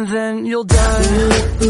and then you'll die.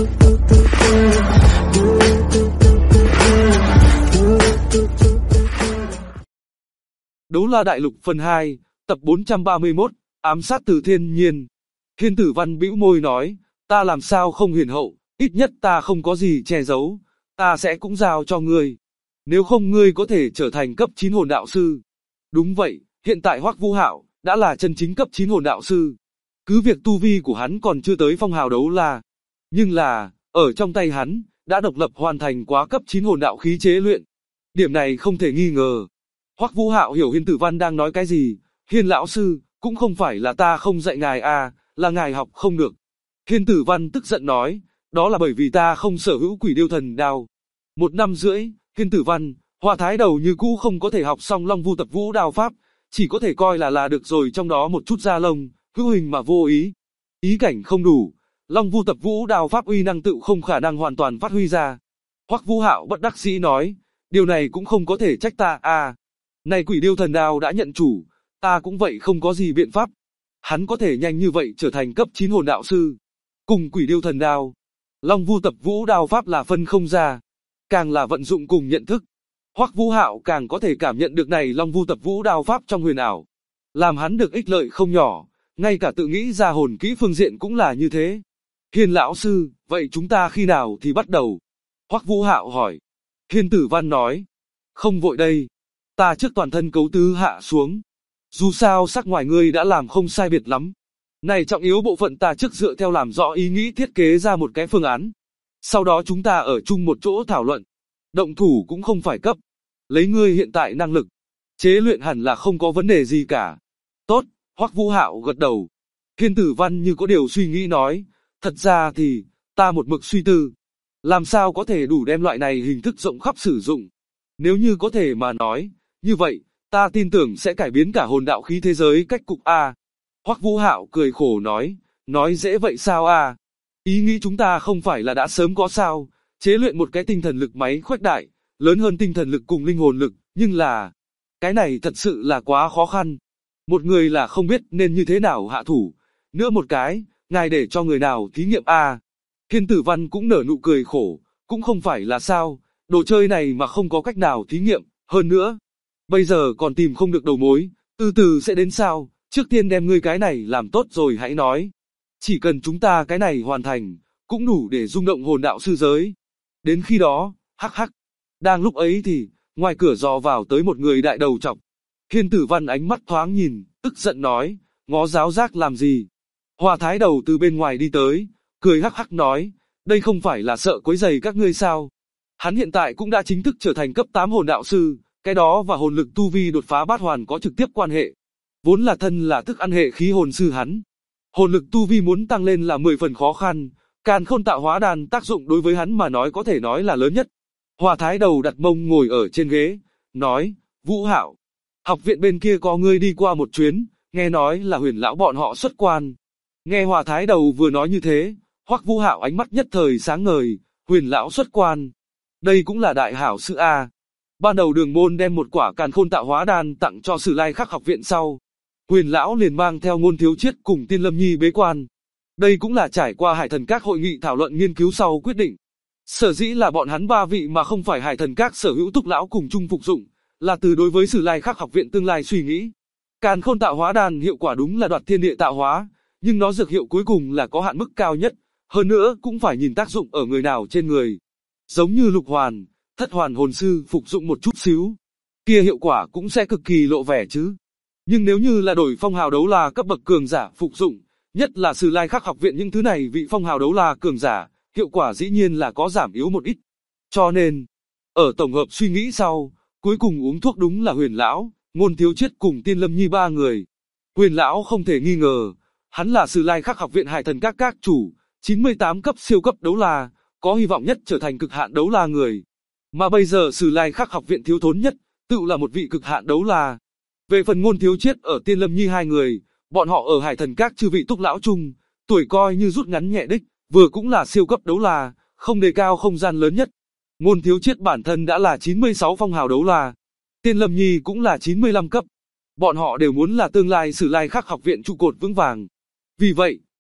Đấu La Đại Lục phần 2, tập 431, ám sát từ thiên nhiên. Thiên Tử Văn bĩu môi nói, ta làm sao không hiền hậu, ít nhất ta không có gì che giấu, ta sẽ cũng giao cho ngươi. Nếu không ngươi có thể trở thành cấp 9 hồn đạo sư. Đúng vậy, hiện tại Hoắc Vũ Hạo đã là chân chính cấp 9 hồn đạo sư. Cứ việc tu vi của hắn còn chưa tới phong hào đấu la, nhưng là, ở trong tay hắn, đã độc lập hoàn thành quá cấp 9 hồn đạo khí chế luyện. Điểm này không thể nghi ngờ. Hoắc Vũ Hạo hiểu Hiên Tử Văn đang nói cái gì, Hiên lão sư, cũng không phải là ta không dạy ngài à, là ngài học không được. Hiên Tử Văn tức giận nói, đó là bởi vì ta không sở hữu Quỷ Điêu Thần Đao. 1 năm rưỡi, Hiên Tử Văn, Hoa Thái Đầu như cũ không có thể học xong Long Vu Tập Vũ Đao Pháp, chỉ có thể coi là được rồi, trong đó một chút da lông, hữu hình mà vô ý. Ý cảnh không đủ, Long Vu Tập Vũ Đao Pháp uy năng tự không khả năng hoàn toàn phát huy ra. Hoắc Vũ Hạo bất đắc dĩ nói, điều này cũng không có thể trách ta à. Này Quỷ Điêu Thần Đao đã nhận chủ, ta cũng vậy không có gì biện pháp. Hắn có thể nhanh như vậy trở thành cấp 9 hồn đạo sư. Cùng Quỷ Điêu Thần Đao, Long Vu Tập Vũ Đao Pháp là phân không ra, càng là vận dụng cùng nhận thức. Hoắc Vũ Hạo càng có thể cảm nhận được này Long Vu Tập Vũ Đao Pháp trong huyền ảo, làm hắn được ích lợi không nhỏ, ngay cả tự nghĩ ra hồn kỹ phương diện cũng là như thế. Hiên lão sư, vậy chúng ta khi nào thì bắt đầu? Hoắc Vũ Hạo hỏi. Hiên Tử Văn nói, không vội đây, ta trước toàn thân cấu tứ hạ xuống. Dù sao sắc ngoài ngươi đã làm không sai biệt lắm. Này trọng yếu bộ phận ta trước dựa theo làm rõ ý nghĩ thiết kế ra một cái phương án. Sau đó chúng ta ở chung một chỗ thảo luận. Động thủ cũng không phải cấp. Lấy ngươi hiện tại năng lực, chế luyện hẳn là không có vấn đề gì cả. Tốt, Hoắc Vũ Hạo gật đầu. Hiên Tử Văn như có điều suy nghĩ nói, thật ra thì, ta một mực suy tư. Làm sao có thể đủ đem loại này hình thức rộng khắp sử dụng. Nếu như có thể mà nói, như vậy, ta tin tưởng sẽ cải biến cả hồn đạo khí thế giới cách cục a. Hoắc Vũ Hạo cười khổ nói dễ vậy sao a? Ý nghĩ chúng ta không phải là đã sớm có sao, chế luyện một cái tinh thần lực máy khuếch đại, lớn hơn tinh thần lực cùng linh hồn lực, nhưng là, cái này thật sự là quá khó khăn. Một người là không biết nên như thế nào hạ thủ, nữa một cái, ngài để cho người nào thí nghiệm a? Hiên Tử Văn cũng nở nụ cười khổ, cũng không phải là sao, đồ chơi này mà không có cách nào thí nghiệm, hơn nữa, bây giờ còn tìm không được đầu mối, từ từ sẽ đến sao, trước tiên đem ngươi cái này làm tốt rồi hãy nói. Chỉ cần chúng ta cái này hoàn thành, cũng đủ để rung động hồn đạo sư giới. Đến khi đó, hắc hắc. Đang lúc ấy thì, ngoài cửa dò vào tới một người đại đầu trọc. Hiên Tử Văn ánh mắt thoáng nhìn, tức giận nói, ngó giáo giác làm gì. Hoa Thái Đầu từ bên ngoài đi tới, cười hắc hắc nói, đây không phải là sợ quấy rầy các ngươi sao. Hắn hiện tại cũng đã chính thức trở thành cấp 8 hồn đạo sư, cái đó và hồn lực tu vi đột phá bát hoàn có trực tiếp quan hệ. Vốn là thân là thức ăn hệ khí hồn sư hắn. Hồn lực tu vi muốn tăng lên là 10 phần khó khăn, Càn Khôn Tạo Hóa Đan tác dụng đối với hắn mà nói có thể nói là lớn nhất. Hoa Thái Đầu đặt mông ngồi ở trên ghế, nói, Vũ Hạo, học viện bên kia có ngươi đi qua một chuyến, nghe nói là Huyền lão bọn họ xuất quan. Nghe Hoa Thái Đầu vừa nói như thế, Hoắc Vũ Hạo ánh mắt nhất thời sáng ngời, Huyền lão xuất quan. Đây cũng là đại hảo sự a. Ban đầu Đường Môn đem một quả Càn Khôn Tạo Hóa Đan tặng cho Sử Lai Khắc học viện sau, Huyền lão liền mang theo Ngôn Thiếu Chiết cùng Tiên Lâm Nhi bế quan. Đây cũng là trải qua Hải Thần Các hội nghị thảo luận nghiên cứu sau quyết định. Sở dĩ là bọn hắn 3 vị mà không phải Hải Thần Các sở hữu Túc lão cùng chung phục dụng, là từ đối với Sử Lai Khắc học viện tương lai suy nghĩ. Càn Khôn Tạo Hóa Đan hiệu quả đúng là đoạt thiên địa tạo hóa, nhưng nó dược hiệu cuối cùng là có hạn mức cao nhất, hơn nữa cũng phải nhìn tác dụng ở người nào trên người. Giống như Lục Hoàn, Thất Hoàn hồn sư phục dụng một chút xíu, kia hiệu quả cũng sẽ cực kỳ lộ vẻ chứ. Nhưng nếu như là đổi phong hào đấu la cấp bậc cường giả phục dụng, nhất là Sử Lai Khắc học viện những thứ này vị phong hào đấu la cường giả, hiệu quả dĩ nhiên là có giảm yếu một ít. Cho nên, ở tổng hợp suy nghĩ sau, cuối cùng uống thuốc đúng là Huyền lão, Ngôn Thiếu Chiết cùng Tiên Lâm Nhi 3 người. Huyền lão không thể nghi ngờ, hắn là Sử Lai Khắc học viện Hải Thần các chủ, 98 cấp siêu cấp đấu la, có hy vọng nhất trở thành cực hạn đấu la người. Mà bây giờ Sử Lai Khắc học viện thiếu thốn nhất, tự là một vị cực hạn đấu la. Về phần Ngôn Thiếu Chiết ở Tiên Lâm Nhi 2 người, bọn họ ở Hải Thần Các chư vị Túc lão chung, tuổi coi như rút ngắn nhẹ đích, vừa cũng là siêu cấp đấu la, không đề cao không gian lớn nhất. Ngôn Thiếu Chiết bản thân đã là 96 phong hào đấu la, Tiên Lâm Nhi cũng là 95 cấp. Bọn họ đều muốn là tương lai Sử Lai Khắc học viện trụ cột vững vàng. Vì vậy,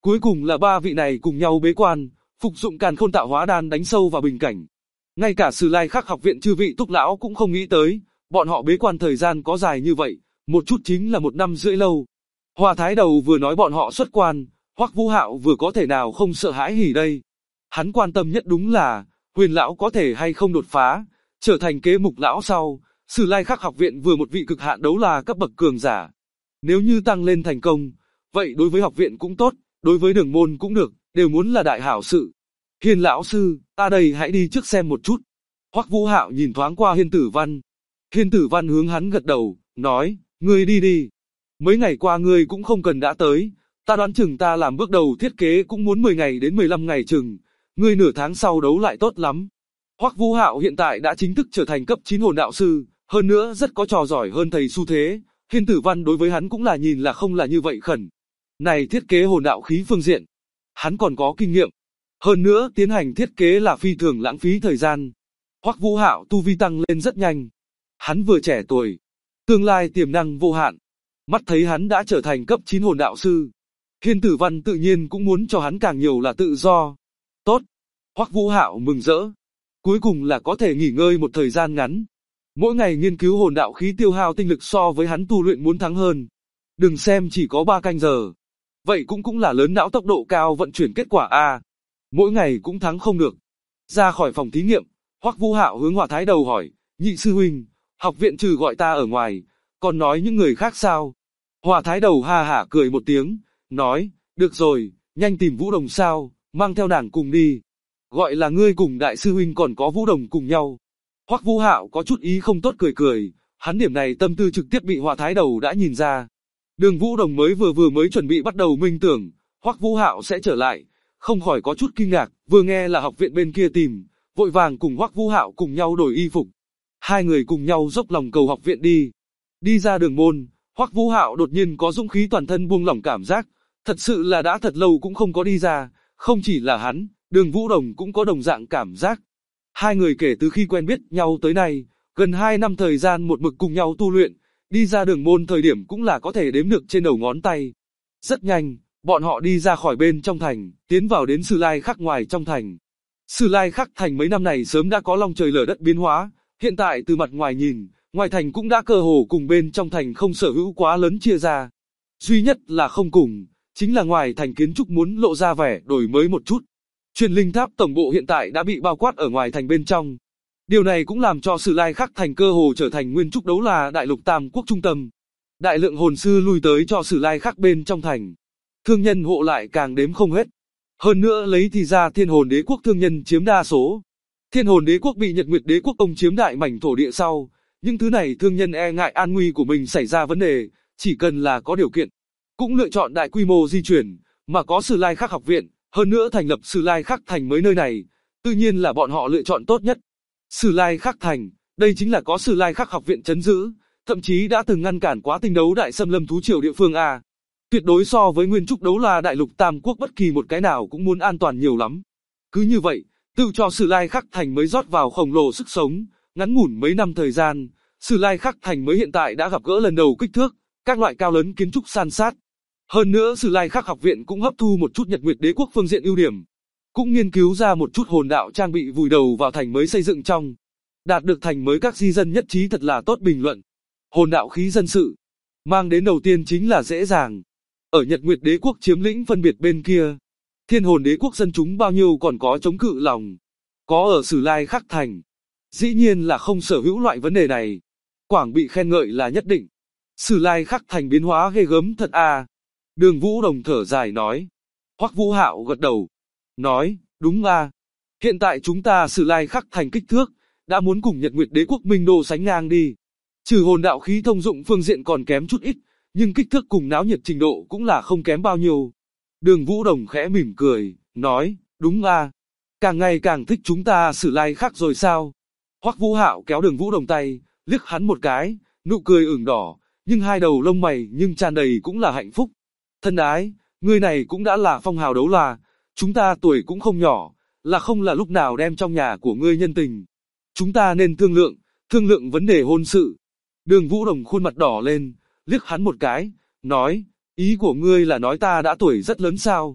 Cuối cùng là ba vị này cùng nhau bế quan, phục dụng Càn Khôn Tạo Hóa Đan đánh sâu vào bình cảnh. Ngay cả Sử Lai Khắc học viện chư vị túc lão cũng không nghĩ tới, bọn họ bế quan thời gian có dài như vậy, một chút chính là 1 năm rưỡi lâu. Hòa Thái Đầu vừa nói bọn họ xuất quan, Hoắc Vũ Hạo vừa có thể nào không sợ hãi hỉ đây. Hắn quan tâm nhất đúng là, Huyền lão có thể hay không đột phá, trở thành kế mục lão sau. Sử Lai Khắc học viện vừa một vị cực hạn đấu la cấp bậc cường giả. Nếu như tăng lên thành công, vậy đối với học viện cũng tốt, đối với đường môn cũng được, đều muốn là đại hảo sự. Hiên lão sư, ta đây hãy đi trước xem một chút. Hoắc Vũ Hạo nhìn thoáng qua Hiên Tử Văn. Hiên Tử Văn hướng hắn gật đầu, nói, ngươi đi đi. Mấy ngày qua ngươi cũng không cần đã tới, ta đoán chừng ta làm bước đầu thiết kế cũng muốn 10 ngày đến 15 ngày chừng, ngươi nửa tháng sau đấu lại tốt lắm. Hoắc Vũ Hạo hiện tại đã chính thức trở thành cấp 9 hồn đạo sư, hơn nữa rất có trò giỏi hơn thầy xu thế. Hiên Tử Văn đối với hắn cũng là nhìn là không là như vậy khẩn. Này thiết kế hồn đạo khí phương diện, hắn còn có kinh nghiệm. Hơn nữa tiến hành thiết kế là phi thường lãng phí thời gian. Hoắc Vũ Hạo tu vi tăng lên rất nhanh. Hắn vừa trẻ tuổi, tương lai tiềm năng vô hạn. Mắt thấy hắn đã trở thành cấp 9 hồn đạo sư. Hiên Tử Văn tự nhiên cũng muốn cho hắn càng nhiều là tự do. Tốt. Hoắc Vũ Hạo mừng rỡ. Cuối cùng là có thể nghỉ ngơi một thời gian ngắn. Mỗi ngày nghiên cứu hồn đạo khí tiêu hao tinh lực so với hắn tu luyện muốn thắng hơn. Đừng xem chỉ có 3 canh giờ. Vậy cũng là lớn não tốc độ cao vận chuyển kết quả a. Mỗi ngày cũng thắng không được. Ra khỏi phòng thí nghiệm, Hoắc Vũ Hạo hướng Hòa Thái Đầu hỏi, nhị sư huynh, học viện trừ gọi ta ở ngoài, còn nói những người khác sao? Hòa Thái Đầu ha hả cười một tiếng, nói, được rồi, nhanh tìm Vũ Đồng sao, mang theo nàng cùng đi. Gọi là ngươi cùng đại sư huynh còn có Vũ Đồng cùng nhau. Hoắc Vũ Hạo có chút ý không tốt cười cười, hắn điểm này tâm tư trực tiếp bị Hòa Thái Đầu đã nhìn ra. Đường Vũ Đồng vừa mới chuẩn bị bắt đầu minh tưởng, Hoắc Vũ Hạo sẽ trở lại, không khỏi có chút kinh ngạc, vừa nghe là học viện bên kia tìm, vội vàng cùng Hoắc Vũ Hạo cùng nhau đổi y phục. Hai người cùng nhau dốc lòng cầu học viện đi. Đi ra đường môn, Hoắc Vũ Hạo đột nhiên có dũng khí toàn thân buông lỏng cảm giác, thật sự là đã thật lâu cũng không có đi ra, không chỉ là hắn, Đường Vũ Đồng cũng có đồng dạng cảm giác. Hai người kể từ khi quen biết nhau tới nay, gần 2 năm thời gian một mực cùng nhau tu luyện, đi ra đường môn thời điểm cũng là có thể đếm được trên đầu ngón tay. Rất nhanh, bọn họ đi ra khỏi bên trong thành, tiến vào đến Sử Lai Khắc ngoài trong thành. Sử Lai Khắc thành mấy năm này sớm đã có long trời lở đất biến hóa, hiện tại từ mặt ngoài nhìn, ngoài thành cũng đã cơ hồ cùng bên trong thành không sở hữu quá lớn chia ra. Duy nhất là không cùng, chính là ngoài thành kiến trúc muốn lộ ra vẻ đổi mới một chút. Truyền linh tháp tổng bộ hiện tại đã bị bao quát ở ngoài thành bên trong. Điều này cũng làm cho Sử Lai Khắc thành cơ hồ trở thành nguyên trúc đấu la đại lục tam quốc trung tâm. Đại lượng hồn sư lui tới cho Sử Lai Khắc bên trong thành. Thương nhân hộ lại càng đếm không hết. Hơn nữa lấy thì ra Thiên Hồn Đế quốc thương nhân chiếm đa số. Thiên Hồn Đế quốc bị Nhật Nguyệt Đế quốc công chiếm đại mảnh thổ địa sau, những thứ này thương nhân e ngại an nguy của mình xảy ra vấn đề, chỉ cần là có điều kiện, cũng lựa chọn đại quy mô di chuyển, mà có Sử Lai Khắc học viện, hơn nữa thành lập Sử Lai Khắc thành mới nơi này, tự nhiên là bọn họ lựa chọn tốt nhất. Sử Lai Khắc thành, đây chính là có Sử Lai Khắc học viện trấn giữ, thậm chí đã từng ngăn cản quá tinh đấu đại xâm lâm thú triều địa phương a. Tuyệt đối so với nguyên trúc đấu la đại lục tam quốc bất kỳ một cái nào cũng muốn an toàn nhiều lắm. Cứ như vậy, tự cho Sử Lai Khắc thành mới rót vào khổng lồ sức sống, ngắn ngủn mấy năm thời gian, Sử Lai Khắc thành mới hiện tại đã gặp gỡ lần đầu kích thước, các loại cao lớn kiến trúc san sát. Hơn nữa Sử Lai Khắc học viện cũng hấp thu một chút Nhật Nguyệt Đế quốc phương diện ưu điểm, cũng nghiên cứu ra một chút hồn đạo trang bị vùi đầu vào thành mới xây dựng trong, đạt được thành mới các di dân nhất trí thật là tốt bình luận. Hồn đạo khí dân sự, mang đến đầu tiên chính là dễ dàng. Ở Nhật Nguyệt Đế quốc chiếm lĩnh phân biệt bên kia, Thiên Hồn Đế quốc dân chúng bao nhiêu còn có chống cự lòng. Có ở Sử Lai Khắc thành, dĩ nhiên là không sở hữu loại vấn đề này. Quảng bị khen ngợi là nhất định. Sử Lai Khắc thành biến hóa ghê gớm thật a. Đường Vũ Đồng thở dài nói. Hoắc Vũ Hạo gật đầu, nói, đúng a. Hiện tại chúng ta Sử Lai Khắc thành kích thước, đã muốn cùng Nhật Nguyệt Đế quốc Minh Đô sánh ngang đi. Trừ hồn đạo khí thông dụng phương diện còn kém chút ít, nhưng kích thước cùng náo nhiệt trình độ cũng là không kém bao nhiêu. Đường Vũ Đồng khẽ mỉm cười, nói, đúng a. Càng ngày càng thích chúng ta Sử Lai Khắc rồi sao? Hoắc Vũ Hạo kéo Đường Vũ Đồng tay, liếc hắn một cái, nụ cười ửng đỏ, nhưng hai đầu lông mày nhưng tràn đầy cũng là hạnh phúc. Thân ái, người này cũng đã là phong hào đấu la, chúng ta tuổi cũng không nhỏ, là không là lúc nào đem trong nhà của ngươi nhân tình. Chúng ta nên thương lượng vấn đề hôn sự. Đường Vũ Đồng khuôn mặt đỏ lên, liếc hắn một cái, nói, ý của ngươi là nói ta đã tuổi rất lớn sao?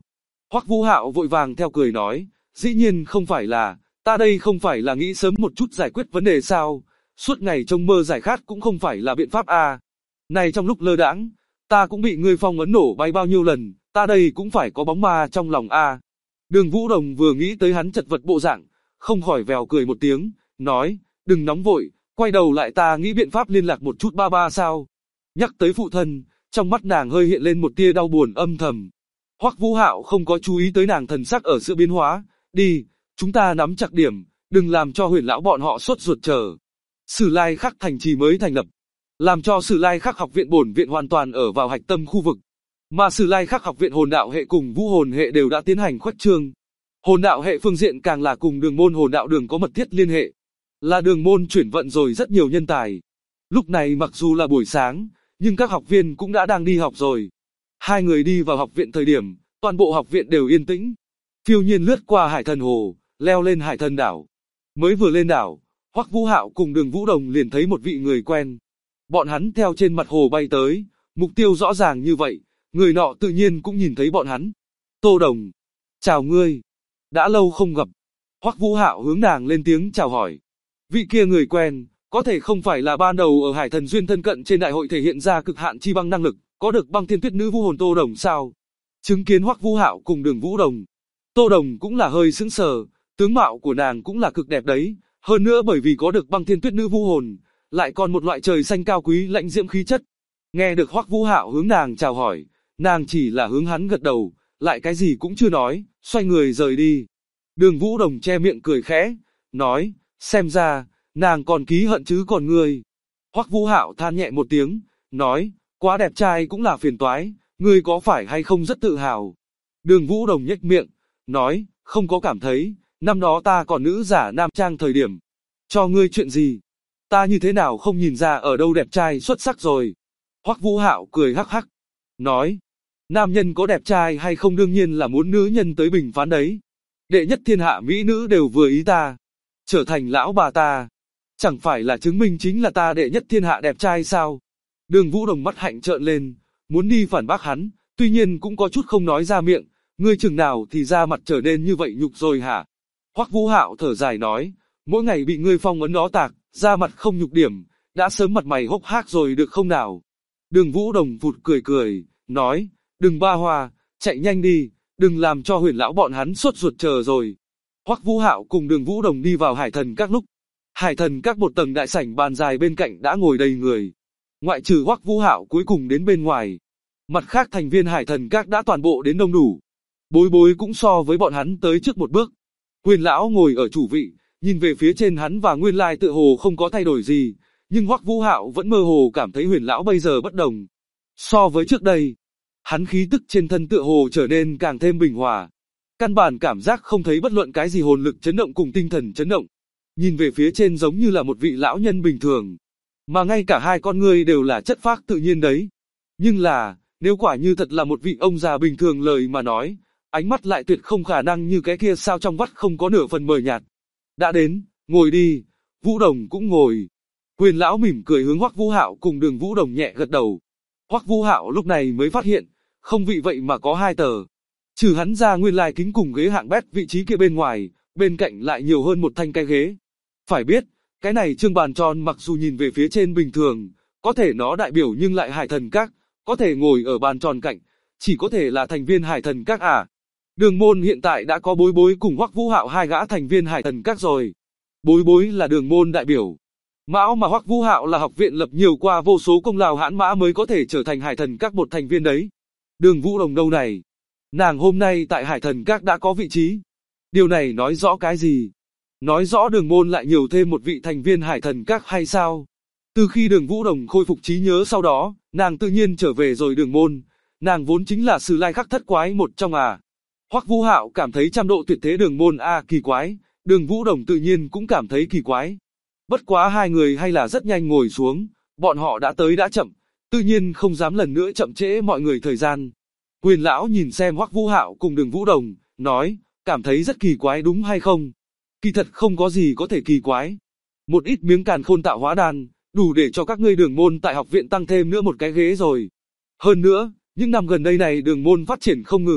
Hoắc Vũ Hạo vội vàng theo cười nói, dĩ nhiên không phải là, ta đây không phải là nghĩ sớm một chút giải quyết vấn đề sao, suốt ngày trông mơ giải khát cũng không phải là biện pháp à. Này trong lúc lơ đãng, ta cũng bị ngươi phong ấn nổ bay bao nhiêu lần, ta đây cũng phải có bóng ma trong lòng à. Đường Vũ Đồng vừa nghĩ tới hắn chật vật bộ dạng, không khỏi vèo cười một tiếng, nói, đừng nóng vội, quay đầu lại ta nghĩ biện pháp liên lạc một chút ba ba sao. Nhắc tới phụ thân, trong mắt nàng hơi hiện lên một tia đau buồn âm thầm. Hoắc Vũ Hạo không có chú ý tới nàng thần sắc ở sự biến hóa, đi, chúng ta nắm chặt điểm, đừng làm cho Huyền lão bọn họ sốt ruột chờ. Sử Lai Khắc thành trì mới thành lập, làm cho Sử Lai Khắc học viện bổn viện hoàn toàn ở vào hạch tâm khu vực, mà Sử Lai Khắc học viện hồn đạo hệ cùng vũ hồn hệ đều đã tiến hành khuếch trương. Hồn đạo hệ phương diện càng là cùng đường môn hồn đạo đường có mật thiết liên hệ, là đường môn chuyển vận rồi rất nhiều nhân tài. Lúc này mặc dù là buổi sáng, nhưng các học viên cũng đã đang đi học rồi. Hai người đi vào học viện thời điểm, toàn bộ học viện đều yên tĩnh. Phiêu nhiên lướt qua Hải Thần Hồ, leo lên Hải Thần đảo. Mới vừa lên đảo, Hoắc Vũ Hạo cùng Đường Vũ Đồng liền thấy một vị người quen. Bọn hắn theo trên mặt hồ bay tới, mục tiêu rõ ràng như vậy, người nọ tự nhiên cũng nhìn thấy bọn hắn. Tô Đồng, chào ngươi, đã lâu không gặp. Hoắc Vũ Hạo hướng nàng lên tiếng chào hỏi. Vị kia người quen, có thể không phải là ban đầu ở Hải Thần Duyên thân cận trên đại hội thể hiện ra cực hạn chi băng năng lực, có được băng thiên tuyết nữ vũ hồn Tô Đồng sao? Chứng kiến Hoắc Vũ Hạo cùng Đường Vũ Đồng, Tô Đồng cũng là hơi sững sờ, tướng mạo của nàng cũng là cực đẹp đấy, hơn nữa bởi vì có được băng thiên tuyết nữ vũ hồn, lại còn một loại trời xanh cao quý lãnh diễm khí chất. Nghe được Hoắc Vũ Hạo hướng nàng chào hỏi, nàng chỉ là hướng hắn gật đầu, lại cái gì cũng chưa nói, xoay người rời đi. Đường Vũ Đồng che miệng cười khẽ, nói, xem ra, nàng còn ký hận chứ còn ngươi. Hoắc Vũ Hạo than nhẹ một tiếng, nói, quá đẹp trai cũng là phiền toái, ngươi có phải hay không rất tự hào. Đường Vũ Đồng nhếch miệng, nói, không có cảm thấy, năm đó ta còn nữ giả nam trang thời điểm. Cho ngươi chuyện gì? Ta như thế nào không nhìn ra ở đâu đẹp trai xuất sắc rồi. Hoắc Vũ Hạo cười hắc hắc, nói, nam nhân có đẹp trai hay không đương nhiên là muốn nữ nhân tới bình phán đấy. Đệ nhất thiên hạ mỹ nữ đều vừa ý ta, trở thành lão bà ta, chẳng phải là chứng minh chính là ta đệ nhất thiên hạ đẹp trai sao? Đường Vũ Đồng mắt hạnh trợn lên, muốn đi phản bác hắn, tuy nhiên cũng có chút không nói ra miệng, ngươi chừng nào thì ra mặt trở nên như vậy nhục rồi hả? Hoắc Vũ Hạo thở dài nói, mỗi ngày bị ngươi phong ấn đó tạc, ra mặt không nhục điểm, đã sớm mặt mày hốc hác rồi được không nào? Đường Vũ Đồng vụt cười cười, nói, đừng ba hoa, chạy nhanh đi, đừng làm cho Huyền lão bọn hắn sốt ruột chờ rồi. Hoắc Vũ Hạo cùng Đường Vũ Đồng đi vào Hải Thần Các lúc, Hải Thần Các một tầng đại sảnh bàn dài bên cạnh đã ngồi đầy người. Ngoại trừ Hoắc Vũ Hạo cuối cùng đến bên ngoài, mặt khác thành viên Hải Thần Các đã toàn bộ đến đông đủ. Bối Bối cũng so với bọn hắn tới trước một bước. Huyền lão ngồi ở chủ vị, nhìn về phía trên hắn và nguyên lai tựa hồ không có thay đổi gì, nhưng Hoắc Vũ Hạo vẫn mơ hồ cảm thấy Huyền lão bây giờ bất đồng. So với trước đây, hắn khí tức trên thân tựa hồ trở nên càng thêm bình hòa. Căn bản cảm giác không thấy bất luận cái gì hồn lực chấn động cùng tinh thần chấn động. Nhìn về phía trên giống như là một vị lão nhân bình thường. Mà ngay cả hai con ngươi đều là chất phác tự nhiên đấy. Nhưng là, nếu quả như thật là một vị ông già bình thường lời mà nói, ánh mắt lại tuyệt không khả năng như cái kia sao trong vắt không có nửa phần mờ nhạt. Đã đến, ngồi đi, Vũ Đồng cũng ngồi. Huyền lão mỉm cười hướng Hoắc Vũ Hạo cùng Đường Vũ Đồng nhẹ gật đầu. Hoắc Vũ Hạo lúc này mới phát hiện, không vị vậy mà có hai tờ. Trừ hắn ra nguyên lai kính cùng ghế hạng bét vị trí kia bên ngoài, bên cạnh lại nhiều hơn một thanh cái ghế. Phải biết, cái này trương bàn tròn mặc dù nhìn về phía trên bình thường, có thể nó đại biểu nhưng lại Hải Thần Các, có thể ngồi ở bàn tròn cạnh, chỉ có thể là thành viên Hải Thần Các à. Đường môn hiện tại đã có Bối Bối cùng Hoắc Vũ Hạo hai gã thành viên Hải Thần Các rồi. Bối Bối là đường môn đại biểu. Mão mà Hoắc Vũ Hạo là học viện lập nhiều qua vô số công lao hãn mã mới có thể trở thành Hải Thần Các một thành viên đấy. Đường Vũ Đồng đâu này? Nàng hôm nay tại Hải Thần Các đã có vị trí. Điều này nói rõ cái gì? Nói rõ đường môn lại nhiều thêm một vị thành viên Hải Thần Các hay sao? Từ khi Đường Vũ Đồng khôi phục trí nhớ sau đó, nàng tự nhiên trở về rồi đường môn. Nàng vốn chính là Sử Lai Khắc thất quái một trong à. Hoắc Vũ Hạo cảm thấy trăm độ tuyệt thế đường môn kỳ quái, Đường Vũ Đồng tự nhiên cũng cảm thấy kỳ quái. Bất quá hai người hay là rất nhanh ngồi xuống, bọn họ đã tới đã chậm, tự nhiên không dám lần nữa chậm trễ mọi người thời gian. Huyền lão nhìn xem Hoắc Vũ Hạo cùng Đường Vũ Đồng, nói, cảm thấy rất kỳ quái đúng hay không? Kỳ thật không có gì có thể kỳ quái. Một ít miếng càn khôn tạo hóa đan, đủ để cho các ngươi đường môn tại học viện tăng thêm nữa một cái ghế rồi. Hơn nữa, những năm gần đây này đường môn phát triển không ngừng,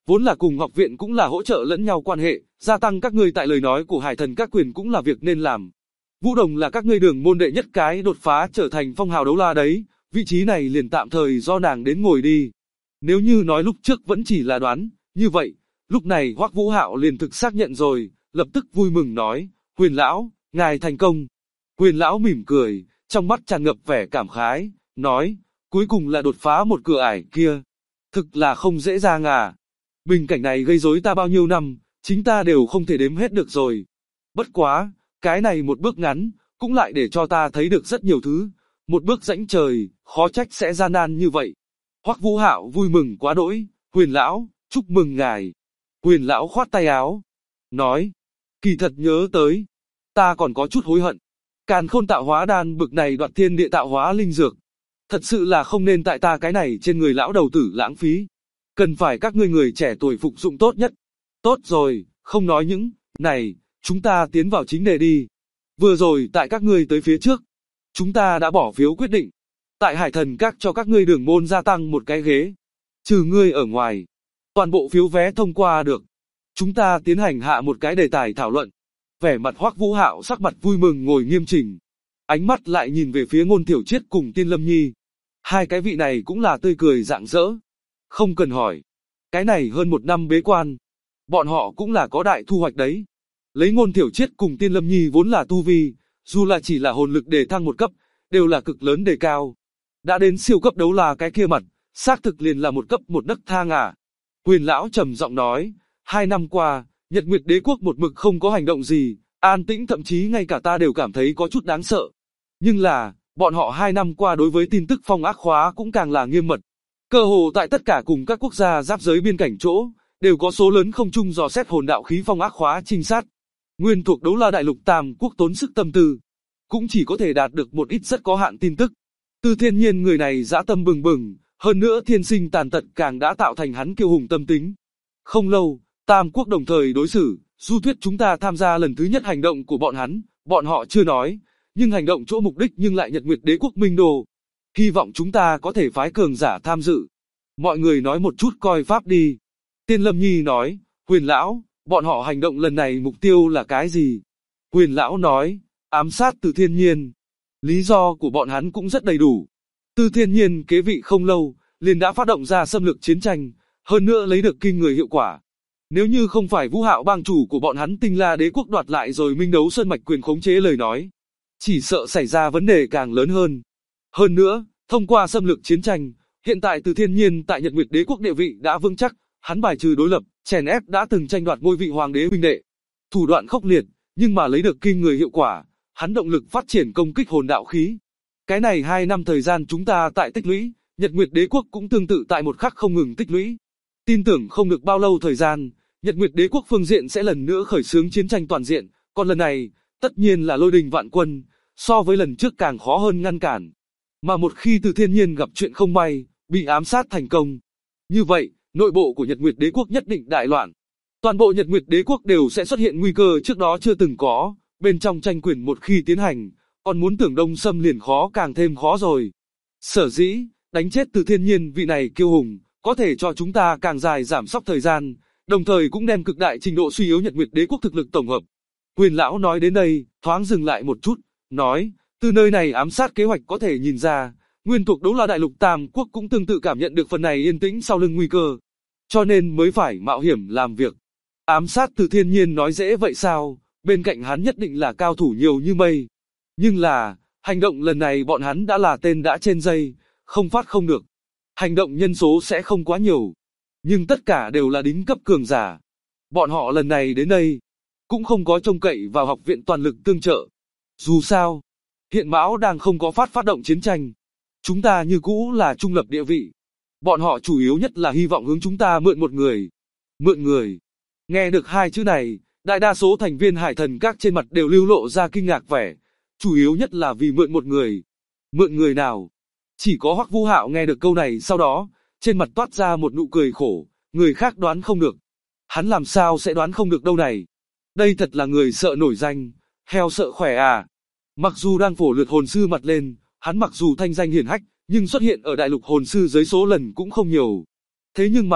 vốn là cùng học viện cũng là hỗ trợ lẫn nhau quan hệ, gia tăng các ngươi tại lời nói của Hải Thần các quyền cũng là việc nên làm. Vũ Đồng là các ngươi đường môn đệ nhất cái đột phá trở thành phong hào đấu la đấy, vị trí này liền tạm thời do nàng đến ngồi đi. Nếu như nói lúc trước vẫn chỉ là đoán, như vậy, lúc này Hoắc Vũ Hạo liền thực xác nhận rồi, lập tức vui mừng nói, Huyền lão, ngài thành công. Huyền lão mỉm cười, trong mắt tràn ngập vẻ cảm khái, nói, cuối cùng là đột phá một cửa ải kia. Thực là không dễ dàng à. Bình cảnh này gây rối ta bao nhiêu năm, chính ta đều không thể đếm hết được rồi. Bất quá, cái này một bước ngắn, cũng lại để cho ta thấy được rất nhiều thứ. Một bước rãnh trời, khó trách sẽ gian nan như vậy. Hoắc Vũ Hạo vui mừng quá đỗi, Huyền lão, chúc mừng ngài. Huyền lão khoát tay áo, nói, kỳ thật nhớ tới, ta còn có chút hối hận. Càn Khôn tạo hóa đan bực này đoạt thiên địa tạo hóa linh dược, thật sự là không nên tại ta cái này trên người lão đầu tử lãng phí. Cần phải các ngươi người trẻ tuổi phục dụng tốt nhất. Tốt rồi, không nói những này, chúng ta tiến vào chính đề đi. Vừa rồi tại các ngươi tới phía trước, chúng ta đã bỏ phiếu quyết định. Tại Hải Thần các cho các ngươi đường môn gia tăng một cái ghế. Trừ ngươi ở ngoài, toàn bộ phiếu vé thông qua được. Chúng ta tiến hành hạ một cái đề tài thảo luận. Vẻ mặt Hoắc Vũ Hạo sắc mặt vui mừng ngồi nghiêm chỉnh. Ánh mắt lại nhìn về phía Ngôn Thiểu Triết cùng Tiên Lâm Nhi. Hai cái vị này cũng là tươi cười rạng rỡ. Không cần hỏi. Cái này hơn một năm bế quan. Bọn họ cũng là có đại thu hoạch đấy. Lấy Ngôn Thiểu Triết cùng Tiên Lâm Nhi vốn là tu vi, dù là chỉ là hồn lực đề thăng một cấp, đều là cực lớn đề cao. Đã đến siêu cấp đấu la cái kia mặt, xác thực liền là một cấp một nấc thang à. Huyền lão trầm giọng nói, 2 năm qua, Nhật Nguyệt Đế quốc một mực không có hành động gì, an tĩnh thậm chí ngay cả ta đều cảm thấy có chút đáng sợ. Nhưng là, bọn họ 2 năm qua đối với tin tức phong ác khóa cũng càng là nghiêm mật. Cơ hồ tại tất cả cùng các quốc gia giáp giới biên cảnh chỗ, đều có số lớn không chung dò xét hồn đạo khí phong ác khóa trinh sát. Nguyên thuộc đấu la đại lục Tam quốc tốn sức tâm tư, cũng chỉ có thể đạt được một ít rất có hạn tin tức. Tư Thiên Nhiên người này dã tâm bừng bừng, hơn nữa thiên sinh tàn tật càng đã tạo thành hắn kiêu hùng tâm tính. Không lâu, Tam quốc đồng thời đối xử, du thuyết chúng ta tham gia lần thứ nhất hành động của bọn họ chưa nói, nhưng hành động chỗ mục đích nhưng lại Nhật Nguyệt Đế quốc minh đồ. Hy vọng chúng ta có thể phái cường giả tham dự. Mọi người nói một chút coi pháp đi. Tiên Lâm Nhi nói, Huyền lão, bọn họ hành động lần này mục tiêu là cái gì? Huyền lão nói, ám sát Từ Thiên Nhiên. Lý do của bọn hắn cũng rất đầy đủ. Từ Thiên Nhiên kế vị không lâu, liền đã phát động ra xâm lược chiến tranh, hơn nữa lấy được kinh người hiệu quả. Nếu như không phải Vũ Hạo bang chủ của bọn hắn Tinh La Đế quốc đoạt lại rồi Minh Đấu Sơn mạch quyền khống chế lời nói, chỉ sợ xảy ra vấn đề càng lớn hơn. Hơn nữa, thông qua xâm lược chiến tranh, hiện tại Từ Thiên Nhiên tại Nhật Nguyệt Đế quốc địa vị đã vững chắc, hắn bài trừ đối lập, chèn ép đã từng tranh đoạt ngôi vị hoàng đế huynh đệ. Thủ đoạn khốc liệt, nhưng mà lấy được kinh người hiệu quả, hắn động lực phát triển công kích hồn đạo khí. Cái này 2 năm thời gian chúng ta tại tích lũy, Nhật Nguyệt Đế quốc cũng tương tự tại một khắc không ngừng tích lũy. Tin tưởng không được bao lâu thời gian, Nhật Nguyệt Đế quốc phương diện sẽ lần nữa khởi xướng chiến tranh toàn diện, còn lần này, tất nhiên là lôi đình vạn quân, so với lần trước càng khó hơn ngăn cản. Mà một khi Từ Thiên Nhiên gặp chuyện không may, bị ám sát thành công, như vậy, nội bộ của Nhật Nguyệt Đế quốc nhất định đại loạn. Toàn bộ Nhật Nguyệt Đế quốc đều sẽ xuất hiện nguy cơ trước đó chưa từng có, bên trong tranh quyền một khi tiến hành, còn muốn tưởng đông xâm liền khó càng thêm khó rồi. Sở dĩ, đánh chết Từ Thiên Nhiên vị này kiêu hùng, có thể cho chúng ta càng dài giảm sóc thời gian, đồng thời cũng đem cực đại trình độ suy yếu Nhật Nguyệt Đế quốc thực lực tổng hợp. Huyền lão nói đến đây, thoáng dừng lại một chút, nói, từ nơi này ám sát kế hoạch có thể nhìn ra, nguyên thuộc đấu la đại lục Tam quốc cũng tương tự cảm nhận được phần này yên tĩnh sau lưng nguy cơ, cho nên mới phải mạo hiểm làm việc. Ám sát Từ Thiên Nhiên nói dễ vậy sao, bên cạnh hắn nhất định là cao thủ nhiều như mây. Nhưng là, hành động lần này bọn hắn đã là tên đã trên dây, không phát không được. Hành động nhân số sẽ không quá nhiều, nhưng tất cả đều là đỉnh cấp cường giả. Bọn họ lần này đến đây, cũng không có trông cậy vào học viện toàn lực tương trợ. Dù sao, hiện Mão đang không có phát động chiến tranh. Chúng ta như cũ là trung lập địa vị. Bọn họ chủ yếu nhất là hy vọng hướng chúng ta mượn một người. Mượn người. Nghe được hai chữ này, đại đa số thành viên Hải Thần các trên mặt đều lưu lộ ra kinh ngạc vẻ. Chủ yếu nhất là vì mượn một người. Mượn người nào? Chỉ có Hoắc Vũ Hạo nghe được câu này sau đó, trên mặt toát ra một nụ cười khổ, người khác đoán không được. Hắn làm sao sẽ đoán không được đâu này? Đây thật là người sợ nổi danh, heo sợ khỏe à. Mặc dù đang phổ lượt hồn sư mặt lên, hắn mặc dù thanh danh hiển hách, nhưng xuất hiện ở đại lục hồn sư giới số lần cũng không nhiều. Thế nhưng mà,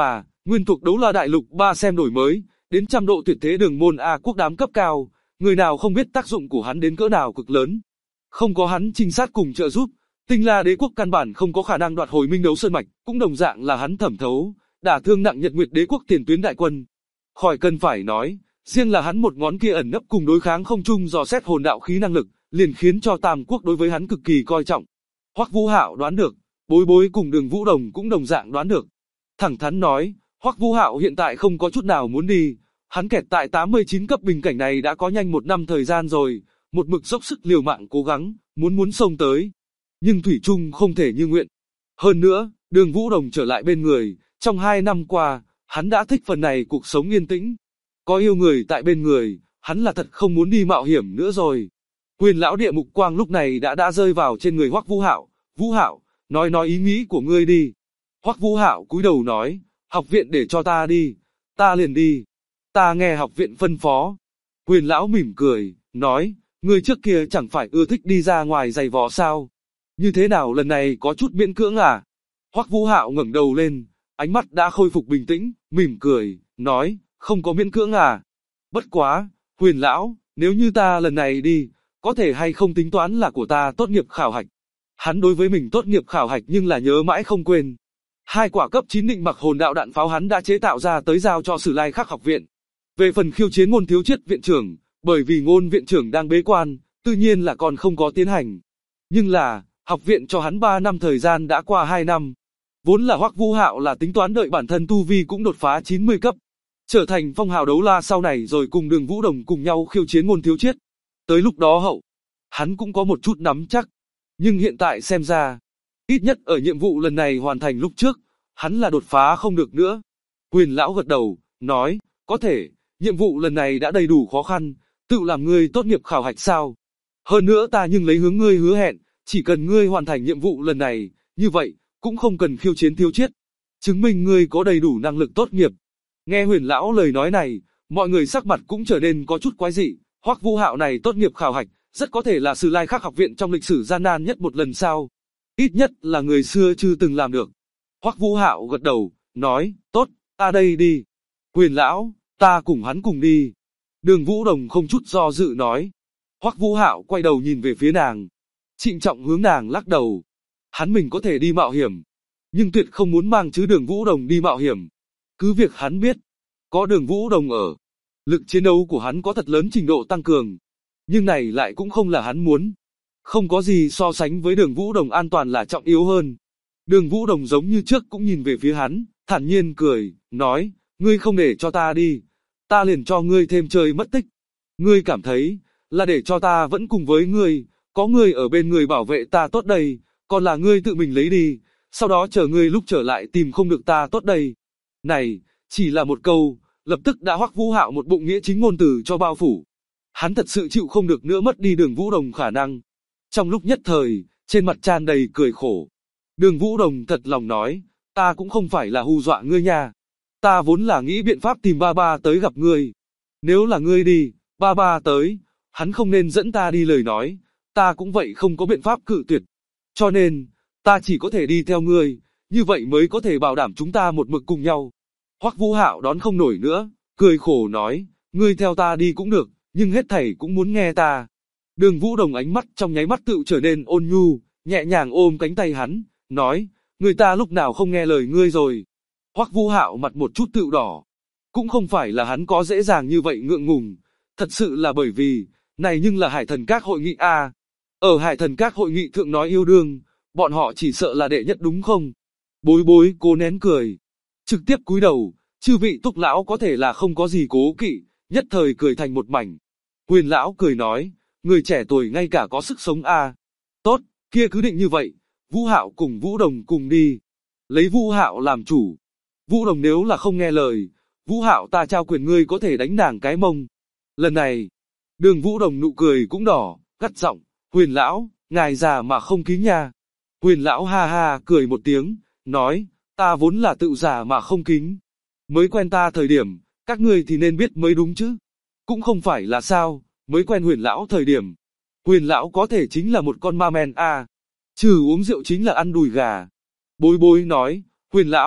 Nguyên thuộc Đấu La Đại Lục 3 xem đổi mới, đến trăm độ tuyệt thế đường môn A quốc đám cấp cao, người nào không biết tác dụng của hắn đến cỡ nào cực lớn. Không có hắn trinh sát cùng trợ giúp, Tinh La Đế quốc căn bản không có khả năng đoạt hồi Minh Đấu Sơn mạch, cũng đồng dạng là hắn thẩm thấu, đả thương nặng Nhật Nguyệt Đế quốc tiền tuyến đại quân. Khỏi cần phải nói, riêng là hắn một ngón kia ẩn nấp cùng đối kháng không trung dò xét hồn đạo khí năng lực, liền khiến cho Tam quốc đối với hắn cực kỳ coi trọng. Hoắc Vũ Hạo đoán được, Bối Bối cùng Đường Vũ Đồng cũng đồng dạng đoán được. Thẳng thắn nói, Hoắc Vũ Hạo hiện tại không có chút nào muốn đi, hắn kẹt tại 89 cấp bình cảnh này đã có nhanh 1 năm thời gian rồi, một mực dốc sức liều mạng cố gắng, muốn xông tới. Nhưng thủy chung không thể như nguyện. Hơn nữa, Đường Vũ Đồng trở lại bên người, trong 2 năm qua, hắn đã thích phần này cuộc sống yên tĩnh. Có yêu người tại bên người, hắn là thật không muốn đi mạo hiểm nữa rồi. Quyền lão địa mục quang lúc này đã rơi vào trên người Hoắc Vũ Hạo. Vũ Hạo, nói ý nghĩ của ngươi đi. Hoắc Vũ Hạo cúi đầu nói, học viện để cho ta đi, ta liền đi. Ta nghe học viện phân phó. Quyền lão mỉm cười, nói, ngươi trước kia chẳng phải ưa thích đi ra ngoài giày vò sao? Như thế nào lần này có chút miễn cưỡng à? Hoắc Vũ Hạo ngẩng đầu lên, ánh mắt đã khôi phục bình tĩnh, mỉm cười, nói, không có miễn cưỡng à? Bất quá, Quyền lão, nếu như ta lần này đi, có thể hay không tính toán là của ta tốt nghiệp khảo hạch. Hắn đối với mình tốt nghiệp khảo hạch nhưng là nhớ mãi không quên. 2 quả cấp 9 định mặc hồn đạo đạn pháo hắn đã chế tạo ra tới giao cho Sử Lai Khắc học viện. Về phần khiêu chiến Ngôn Thiếu Chiết viện trưởng, bởi vì Ngôn viện trưởng đang bế quan, tự nhiên là còn không có tiến hành. Nhưng là, học viện cho hắn 3 năm thời gian đã qua 2 năm. Vốn là Hoắc Vũ Hạo là tính toán đợi bản thân tu vi cũng đột phá 90 cấp, trở thành phong hào đấu la sau này rồi cùng Đường Vũ Đồng cùng nhau khiêu chiến Ngôn Thiếu Chiết. Tới lúc đó hắn cũng có một chút nắm chắc. Nhưng hiện tại xem ra, ít nhất ở nhiệm vụ lần này hoàn thành lúc trước, hắn là đột phá không được nữa. Quyền lão gật đầu, nói, có thể, nhiệm vụ lần này đã đầy đủ khó khăn, tự làm ngươi tốt nghiệp khảo hạch sao. Hơn nữa ta nhưng lấy hướng ngươi hứa hẹn, chỉ cần ngươi hoàn thành nhiệm vụ lần này, như vậy, cũng không cần khiêu chiến Thiếu Chiết. Chứng minh ngươi có đầy đủ năng lực tốt nghiệp. Nghe Huyền lão lời nói này, mọi người sắc mặt cũng trở nên có chút quái dị. Hoắc Vũ Hạo này tốt nghiệp khảo hạch, rất có thể là Sử Lai Khắc học viện trong lịch sử gian nan nhất một lần sao. Ít nhất là người xưa chưa từng làm được. Hoắc Vũ Hạo gật đầu, nói, tốt, ta đây đi. Quyền lão, ta cùng hắn cùng đi. Đường Vũ Đồng không chút do dự nói. Hoắc Vũ Hạo quay đầu nhìn về phía nàng. Trịnh trọng hướng nàng lắc đầu. Hắn mình có thể đi mạo hiểm, nhưng tuyệt không muốn mang chứ Đường Vũ Đồng đi mạo hiểm. Cứ việc hắn biết, có Đường Vũ Đồng ở, lực chiến đấu của hắn có thật lớn trình độ tăng cường. Nhưng này lại cũng không là hắn muốn. Không có gì so sánh với Đường Vũ Đồng an toàn là trọng yếu hơn. Đường Vũ Đồng giống như trước cũng nhìn về phía hắn, thản nhiên cười, nói, ngươi không để cho ta đi, ta liền cho ngươi thêm chơi mất tích. Ngươi cảm thấy, là để cho ta vẫn cùng với ngươi, có ngươi ở bên người bảo vệ ta tốt đây, còn là ngươi tự mình lấy đi, sau đó chờ ngươi lúc trở lại tìm không được ta tốt đây. Này, chỉ là một câu, lập tức đã Hoắc Vũ Hạo một bụng nghĩa chính ngôn từ cho bao phủ. Hắn thật sự chịu không được nữa mất đi Đường Vũ Đồng khả năng. Trong lúc nhất thời, trên mặt tràn đầy cười khổ. Đường Vũ Đồng thật lòng nói, ta cũng không phải là hù dọa ngươi nha. Ta vốn là nghĩ biện pháp tìm ba ba tới gặp ngươi. Nếu là ngươi đi, ba ba tới, hắn không nên dẫn ta đi lời nói, ta cũng vậy không có biện pháp cự tuyệt. Cho nên, ta chỉ có thể đi theo ngươi, như vậy mới có thể bảo đảm chúng ta một mực cùng nhau. Hoắc Vũ Hạo đón không nổi nữa, cười khổ nói, ngươi theo ta đi cũng được, nhưng hết thảy cũng muốn nghe ta. Đường Vũ Đồng ánh mắt trong nháy mắt tự trở nên ôn nhu, nhẹ nhàng ôm cánh tay hắn, nói, người ta lúc nào không nghe lời ngươi rồi. Hoắc Vũ Hạo mặt một chút tự đỏ. Cũng không phải là hắn có dễ dàng như vậy ngượng ngùng, thật sự là bởi vì, này nhưng là Hải Thần Các hội nghị a. Ở Hải Thần Các hội nghị thượng nói yêu đương, bọn họ chỉ sợ là đệ nhất đúng không? Bối Bối cố nén cười, trực tiếp cúi đầu, chư vị Túc lão có thể là không có gì cố kỵ, nhất thời cười thành một mảnh. Huyền lão cười nói, người trẻ tuổi ngay cả có sức sống a. Tốt, kia cứ định như vậy, Vũ Hạo cùng Vũ Đồng cùng đi. Lấy Vũ Hạo làm chủ. Vũ Đồng nếu là không nghe lời, Vũ Hạo ta trao quyền ngươi có thể đánh nàng cái mông. Lần này, Đường Vũ Đồng nụ cười cũng đỏ, gắt giọng, Huyền lão, ngài già mà không kính nha. Huyền lão ha ha cười một tiếng, nói, ta vốn là tự già mà không kính. Mới quen ta thời điểm, các ngươi thì nên biết mới đúng chứ. Cũng không phải là sao, mới quen Huyền lão thời điểm. Huyền lão có thể chính là một con ma men a. Trừ uống rượu chính là ăn đùi gà. Bối Bối nói, Huyền lão,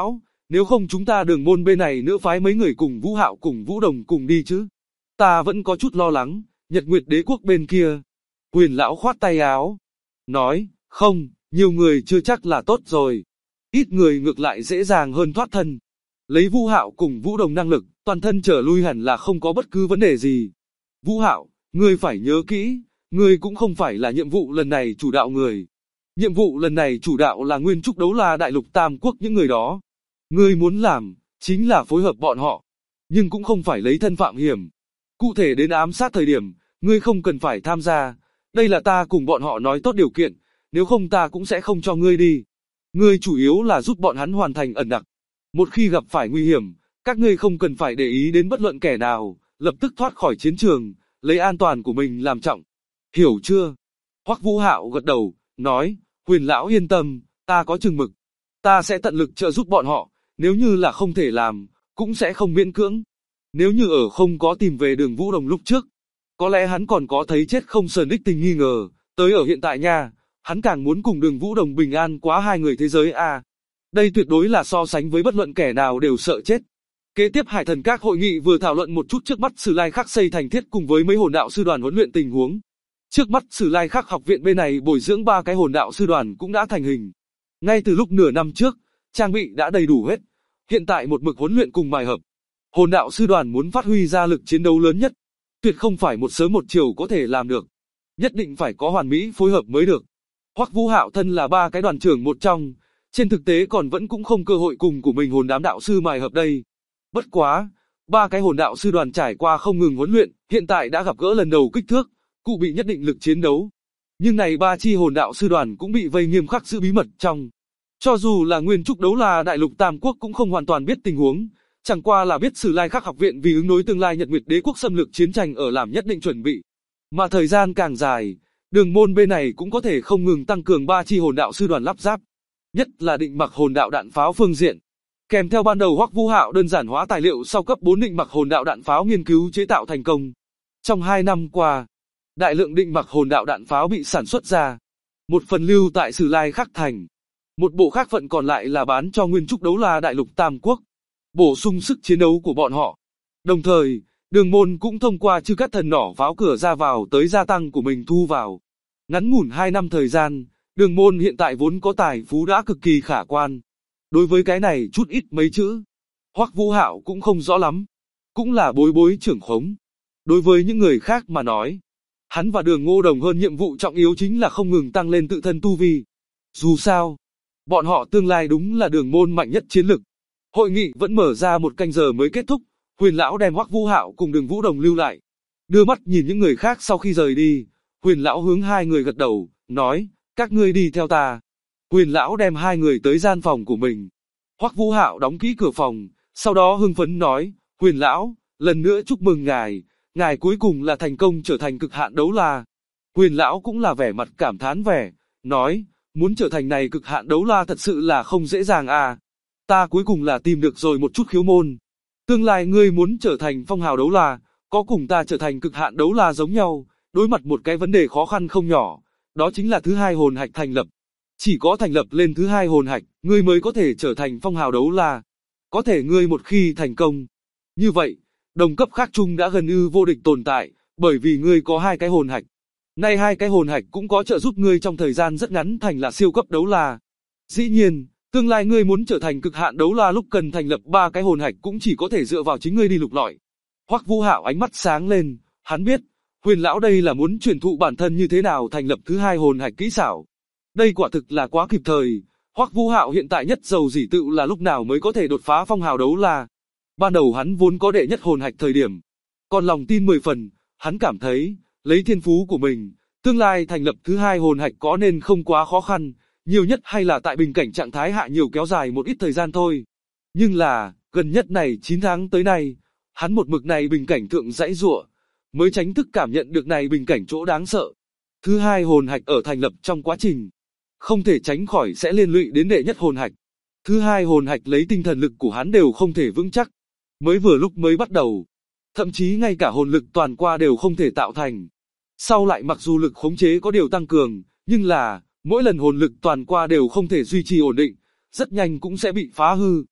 Nếu không chúng ta Đường môn bên này nữa phái mấy người cùng Vũ Hạo cùng Vũ Đồng cùng đi chứ. Ta vẫn có chút lo lắng, Nhật Nguyệt Đế quốc bên kia. Huyền lão khoát tay áo, nói, không, nhiều người chưa chắc là tốt rồi. Ít người ngược lại dễ dàng hơn thoát thân. Lấy Vũ Hạo cùng Vũ Đồng năng lực, toàn thân trở lui hẳn là không có bất cứ vấn đề gì. Vũ Hạo, ngươi phải nhớ kỹ, ngươi cũng không phải là nhiệm vụ lần này chủ đạo người. Nhiệm vụ lần này chủ đạo là Nguyên Trúc Đấu La Đại Lục Tam Quốc những người đó. Ngươi muốn làm, chính là phối hợp bọn họ, nhưng cũng không phải lấy thân phạm hiểm. Cụ thể đến ám sát thời điểm, ngươi không cần phải tham gia. Đây là ta cùng bọn họ nói tốt điều kiện, nếu không ta cũng sẽ không cho ngươi đi. Ngươi chủ yếu là giúp bọn hắn hoàn thành ẩn nặc. Một khi gặp phải nguy hiểm, các ngươi không cần phải để ý đến bất luận kẻ nào, lập tức thoát khỏi chiến trường, lấy an toàn của mình làm trọng. Hiểu chưa? Hoắc Vũ Hạo gật đầu, nói, Huyền lão yên tâm, ta có chừng mực. Ta sẽ tận lực trợ giúp bọn họ, nếu như là không thể làm, cũng sẽ không miễn cưỡng. Nếu như ở không có tìm về Đường Vũ Đồng lúc trước, có lẽ hắn còn có thấy chết không sờn đích tình nghi ngờ, tới ở hiện tại nha, hắn càng muốn cùng Đường Vũ Đồng bình an quá hai người thế giới a. Đây tuyệt đối là so sánh với bất luận kẻ nào đều sợ chết. Kế tiếp Hải Thần Các hội nghị vừa thảo luận một chút trước mắt Sử Lai Khắc xây thành thiết cùng với mấy hồn đạo sư đoàn huấn luyện tình huống. Trước mắt Sử Lai Khắc học viện bên này bồi dưỡng 3 cái hồn đạo sư đoàn cũng đã thành hình. Ngay từ lúc nửa năm trước, trang bị đã đầy đủ hết. Hiện tại một mực huấn luyện cùng mài hợp. Hồn đạo sư đoàn muốn phát huy ra lực chiến đấu lớn nhất, tuyệt không phải một sớm một chiều có thể làm được. Nhất định phải có hoàn mỹ phối hợp mới được. Hoắc Vũ Hạo thân là 3 cái đoàn trưởng một trong, trên thực tế còn vẫn cũng không cơ hội cùng của mình hồn đám đạo sư mài hợp đây. Bất quá, 3 cái hồn đạo sư đoàn trải qua không ngừng huấn luyện, hiện tại đã gặp gỡ lần đầu kích thước, cụ bị nhất định lực chiến đấu. Nhưng này 3 chi hồn đạo sư đoàn cũng bị vây nghiêm khắc giữ bí mật trong. Cho dù là Nguyên Trúc Đấu La Đại Lục Tam Quốc cũng không hoàn toàn biết tình huống, chẳng qua là biết Sử Lai Khắc học viện vì ứng đối tương lai Nhật Nguyệt Đế quốc xâm lược chiến tranh ở làm nhất định chuẩn bị. Mà thời gian càng dài, Đường môn bên này cũng có thể không ngừng tăng cường 3 chi hồn đạo sư đoàn lắp ráp, nhất là định mặc hồn đạo đạn pháo phương diện. Kèm theo ban đầu Hoắc Vũ Hạo đơn giản hóa tài liệu sau cấp 4 định mặc hồn đạo đạn pháo nghiên cứu chế tạo thành công. Trong 2 năm qua, đại lượng định mặc hồn đạo đạn pháo bị sản xuất ra, một phần lưu tại Sử Lai Khắc thành, một bộ khác phận còn lại là bán cho Nguyên Trúc Đấu La Đại Lục Tam Quốc, bổ sung sức chiến đấu của bọn họ. Đồng thời, Đường môn cũng thông qua chư cắt thần nỏ pháo cửa ra vào tới gia tăng của mình thu vào. Ngắn ngủn 2 năm thời gian, Đường môn hiện tại vốn có tài phú đã cực kỳ khả quan. Đối với cái này chút ít mấy chữ, Hoắc Vũ Hạo cũng không rõ lắm, cũng là bối trưởng khống. Đối với những người khác mà nói, hắn và Đường Ngô Đồng hơn nhiệm vụ trọng yếu chính là không ngừng tăng lên tự thân tu vi. Dù sao, bọn họ tương lai đúng là đường môn mạnh nhất chiến lực. Hội nghị vẫn mở ra 1 canh giờ mới kết thúc, Huyền lão đem Hoắc Vũ Hạo cùng Đường Vũ Đồng lưu lại. Đưa mắt nhìn những người khác sau khi rời đi, Huyền lão hướng 2 người gật đầu, nói, các ngươi đi theo ta. Huyền lão đem 2 người tới gian phòng của mình. Hoắc Vũ Hạo đóng kỹ cửa phòng, sau đó hưng phấn nói, Huyền lão, lần nữa chúc mừng ngài cuối cùng là thành công trở thành cực hạn đấu la. Huyền lão cũng là vẻ mặt cảm thán vẻ, nói, muốn trở thành này cực hạn đấu la thật sự là không dễ dàng à. Ta cuối cùng là tìm được rồi một chút khiếu môn. Tương lai ngươi muốn trở thành phong hào đấu la, có cùng ta trở thành cực hạn đấu la giống nhau, đối mặt một cái vấn đề khó khăn không nhỏ, đó chính là thứ 2 hồn hạch thành lập. Chỉ có thành lập lên thứ 2 hồn hạch, ngươi mới có thể trở thành phong hào đấu la. Có thể ngươi một khi thành công, như vậy, đồng cấp khác chung đã gần như vô địch tồn tại, bởi vì ngươi có 2 cái hồn hạch. Nay 2 cái hồn hạch cũng có trợ giúp ngươi trong thời gian rất ngắn thành là siêu cấp đấu la. Dĩ nhiên, tương lai ngươi muốn trở thành cực hạn đấu la lúc cần thành lập 3 cái hồn hạch cũng chỉ có thể dựa vào chính ngươi đi lục lọi. Hoắc Vũ Hạo ánh mắt sáng lên, hắn biết, Huyền lão đây là muốn truyền thụ bản thân như thế nào thành lập thứ 2 hồn hạch kỹ xảo. Đây quả thực là quá kịp thời. Hoắc Vũ Hạo hiện tại nhất giàu dỉ tựu là lúc nào mới có thể đột phá phong hào đấu la. Ban đầu hắn vốn có đệ nhất hồn hạch thời điểm, còn lòng tin 10 phần, hắn cảm thấy, lấy thiên phú của mình, tương lai thành lập thứ 2 hồn hạch có nên không quá khó khăn, nhiều nhất hay là tại bình cảnh trạng thái hạ nhiều kéo dài một ít thời gian thôi. Nhưng là, gần nhất này 9 tháng tới nay, hắn một mực này bình cảnh thượng dãy giụa, mới chính thức cảm nhận được này bình cảnh chỗ đáng sợ. Thứ 2 hồn hạch ở thành lập trong quá trình, không thể tránh khỏi sẽ liên lụy đến đệ nhất hồn hạch. Thứ 2 hồn hạch lấy tinh thần lực của hắn đều không thể vững chắc. Mới vừa lúc mới bắt đầu, thậm chí ngay cả hồn lực toàn qua đều không thể tạo thành. Sau lại mặc dù lực khống chế có điều tăng cường, nhưng là, mỗi lần hồn lực toàn qua đều không thể duy trì ổn định, rất nhanh cũng sẽ bị phá hư.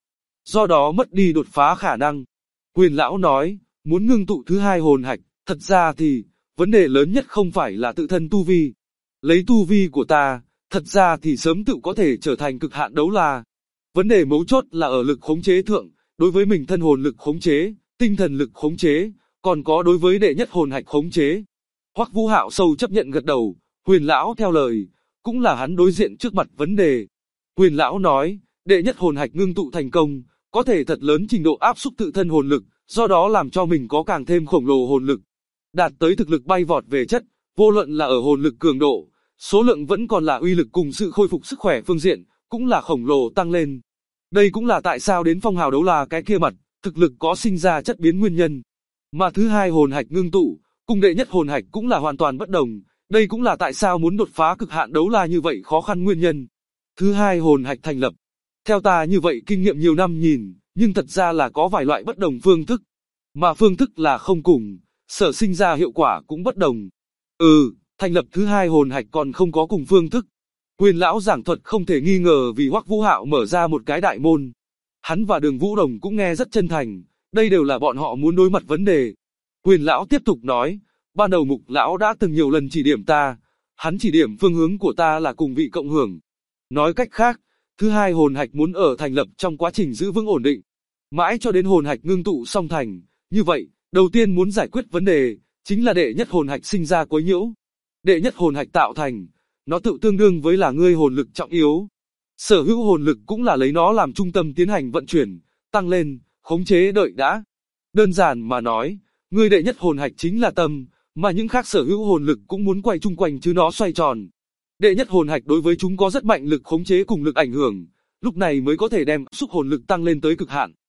do đó mất đi đột phá khả năng. Quyền lão nói, muốn ngưng tụ thứ hai hồn hạch, thật ra thì, vấn đề lớn nhất không phải là tự thân tu vi. Lấy tu vi của ta, thật ra thì sớm tự có thể trở thành cực hạn đấu la. Vấn đề mấu chốt là ở lực khống chế thượng, đối với mình thân hồn lực khống chế, tinh thần lực khống chế, còn có đối với đệ nhất hồn hạch khống chế. Hoắc Vũ Hạo sâu chấp nhận gật đầu, Quyền lão theo lời, cũng là hắn đối diện trước mặt vấn đề. Quyền lão nói, đệ nhất hồn hạch ngưng tụ thành công, có thể thật lớn trình độ áp xúc tự thân hồn lực, do đó làm cho mình có càng thêm khổng lồ hồn lực. Đạt tới thực lực bay vọt về chất, vô luận là ở hồn lực cường độ, số lượng vẫn còn là uy lực cùng sự khôi phục sức khỏe phương diện, cũng là khổng lồ tăng lên. Đây cũng là tại sao đến phong hào đấu la cái kia mặt, thực lực có sinh ra chất biến nguyên nhân. Mà thứ hai hồn hạch ngưng tụ, cùng đệ nhất hồn hạch cũng là hoàn toàn bất đồng, đây cũng là tại sao muốn đột phá cực hạn đấu la như vậy khó khăn nguyên nhân. Thứ hai hồn hạch thành lập. Theo ta như vậy kinh nghiệm nhiều năm nhìn, nhưng thật ra là có vài loại bất đồng phương thức. Mà phương thức là không cùng, sở sinh ra hiệu quả cũng bất đồng. Thành lập thứ hai hồn hạch còn không có cùng phương thức. Quyền lão giảng thuật không thể nghi ngờ vì Hoắc Vũ Hạo mở ra một cái đại môn. Hắn và Đường Vũ Đồng cũng nghe rất chân thành, đây đều là bọn họ muốn đối mặt vấn đề. Quyền lão tiếp tục nói, ban đầu Mục lão đã từng nhiều lần chỉ điểm ta, hắn chỉ điểm phương hướng của ta là cùng vị cộng hưởng. Nói cách khác, thứ hai hồn hạch muốn ở thành lập trong quá trình giữ vững ổn định, mãi cho đến hồn hạch ngưng tụ song thành. Như vậy, đầu tiên muốn giải quyết vấn đề, chính là đệ nhất hồn hạch sinh ra quấy nhiễu. Đệ nhất hồn hạch tạo thành, nó tự tương đương với là ngươi hồn lực trọng yếu. Sở hữu hồn lực cũng là lấy nó làm trung tâm tiến hành vận chuyển, tăng lên, khống chế đợi đã. Đơn giản mà nói, ngươi đệ nhất hồn hạch chính là tâm, mà những khác sở hữu hồn lực cũng muốn quay chung quanh chứ nó xoay tròn. Đệ nhất hồn hạch đối với chúng có rất mạnh lực khống chế cùng lực ảnh hưởng, lúc này mới có thể đem xúc hồn lực tăng lên tới cực hạn.